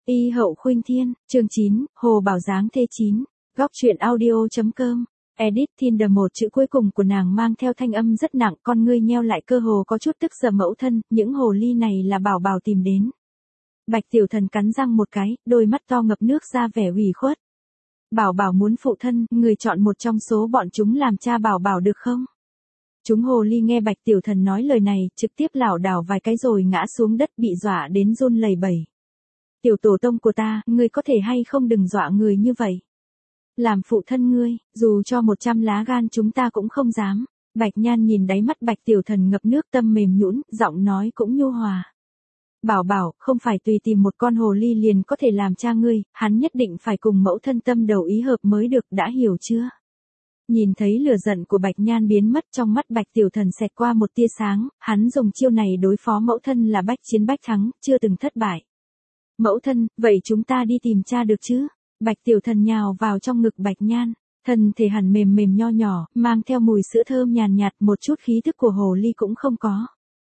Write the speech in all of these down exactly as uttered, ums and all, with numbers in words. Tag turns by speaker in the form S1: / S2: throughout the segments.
S1: Y hậu khuynh thiên, chương chín, Hồ Bảo Giáng thê chín. Góc truyện audio.com. Edit Tinder một chữ cuối cùng của nàng mang theo thanh âm rất nặng, con ngươi nheo lại cơ hồ có chút tức giận mẫu thân, những hồ ly này là Bảo Bảo tìm đến. Bạch Tiểu Thần cắn răng một cái, đôi mắt to ngập nước ra vẻ ủy khuất. Bảo Bảo muốn phụ thân, người chọn một trong số bọn chúng làm cha Bảo Bảo được không? Chúng hồ ly nghe Bạch Tiểu Thần nói lời này, trực tiếp lảo đảo vài cái rồi ngã xuống đất bị dọa đến run lẩy bẩy. Tiểu tổ tông của ta, ngươi có thể hay không đừng dọa người như vậy. Làm phụ thân ngươi, dù cho một trăm lá gan chúng ta cũng không dám. Bạch Nhan nhìn đáy mắt Bạch Tiểu Thần ngập nước, tâm mềm nhũn, giọng nói cũng nhu hòa. Bảo Bảo, không phải tùy tìm một con hồ ly liền có thể làm cha ngươi, hắn nhất định phải cùng mẫu thân tâm đầu ý hợp mới được, đã hiểu chưa? Nhìn thấy lửa giận của Bạch Nhan biến mất, trong mắt Bạch Tiểu Thần xẹt qua một tia sáng, hắn dùng chiêu này đối phó mẫu thân là bách chiến bách thắng, chưa từng thất bại. Mẫu thân, vậy chúng ta đi tìm cha được chứ? Bạch Tiểu Thần nhào vào trong ngực Bạch Nhan, thân thể hẳn mềm mềm nho nhỏ, mang theo mùi sữa thơm nhàn nhạt, một chút khí thức của hồ ly cũng không có.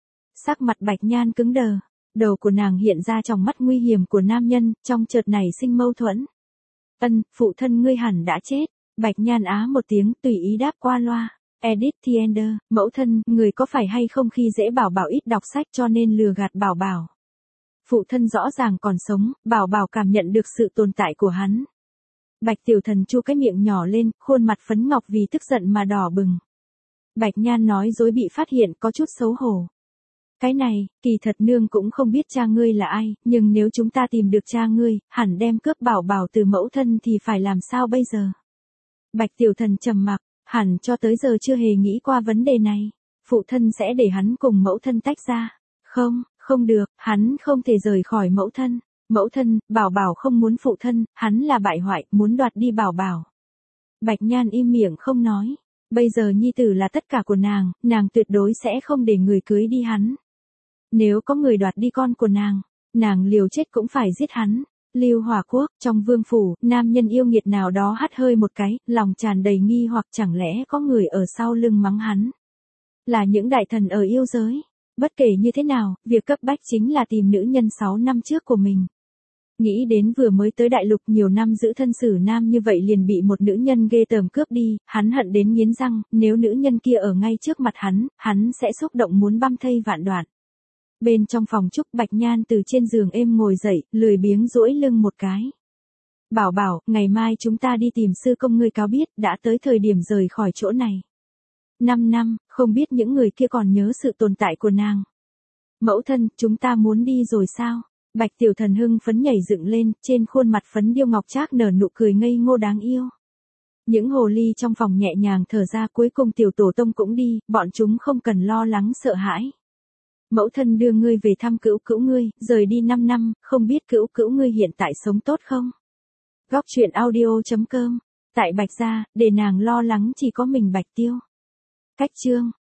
S1: Sắc mặt Bạch Nhan cứng đờ, đầu của nàng hiện ra trong mắt nguy hiểm của nam nhân, trong chợt nảy sinh mâu thuẫn. Ân, phụ thân ngươi hẳn đã chết. Bạch Nhan á một tiếng, tùy ý đáp qua loa. Edit Tinder, mẫu thân, người có phải hay không khi dễ Bảo Bảo ít đọc sách cho nên lừa gạt Bảo Bảo? Phụ thân rõ ràng còn sống, Bảo Bảo cảm nhận được sự tồn tại của hắn. Bạch Tiểu Thần chu cái miệng nhỏ lên, khuôn mặt phấn ngọc vì tức giận mà đỏ bừng. Bạch Nhan nói dối bị phát hiện, có chút xấu hổ. Cái này, kỳ thật nương cũng không biết cha ngươi là ai, nhưng nếu chúng ta tìm được cha ngươi, hẳn đem cướp Bảo Bảo từ mẫu thân thì phải làm sao bây giờ? Bạch Tiểu Thần trầm mặc, hẳn cho tới giờ chưa hề nghĩ qua vấn đề này. Phụ thân sẽ để hắn cùng mẫu thân tách ra. Không, không được, hắn không thể rời khỏi mẫu thân. Mẫu thân, Bảo Bảo không muốn phụ thân, hắn là bại hoại, muốn đoạt đi Bảo Bảo. Bạch Nhan im miệng không nói. Bây giờ nhi tử là tất cả của nàng, nàng tuyệt đối sẽ không để người cưới đi hắn. Nếu có người đoạt đi con của nàng, nàng liều chết cũng phải giết hắn. Lưu Hòa Quốc, trong vương phủ, nam nhân yêu nghiệt nào đó hắt hơi một cái, lòng tràn đầy nghi hoặc chẳng lẽ có người ở sau lưng mắng hắn. Là những đại thần ở yêu giới. Bất kể như thế nào, việc cấp bách chính là tìm nữ nhân sáu năm trước của mình. Nghĩ đến vừa mới tới đại lục nhiều năm giữ thân xử nam như vậy liền bị một nữ nhân ghê tởm cướp đi, hắn hận đến nghiến răng, nếu nữ nhân kia ở ngay trước mặt hắn, hắn sẽ xúc động muốn băm thây vạn đoạn. Bên trong phòng Trúc, Bạch Nhan từ trên giường êm ngồi dậy, lười biếng duỗi lưng một cái. Bảo Bảo, ngày mai chúng ta đi tìm sư công ngươi cáo biết, đã tới thời điểm rời khỏi chỗ này. Năm năm, không biết những người kia còn nhớ sự tồn tại của nàng. Mẫu thân, chúng ta muốn đi rồi sao? Bạch Tiểu Thần hưng phấn nhảy dựng lên, trên khuôn mặt phấn điêu ngọc trác nở nụ cười ngây ngô đáng yêu. Những hồ ly trong phòng nhẹ nhàng thở ra, cuối cùng tiểu tổ tông cũng đi, bọn chúng không cần lo lắng sợ hãi. Mẫu thân đưa ngươi về thăm cữu cữu ngươi, rời đi năm năm, không biết cữu cữu ngươi hiện tại sống tốt không? Góc truyện audio.com. Tại Bạch gia, để nàng lo lắng chỉ có mình Bạch Tiêu. Cách chương.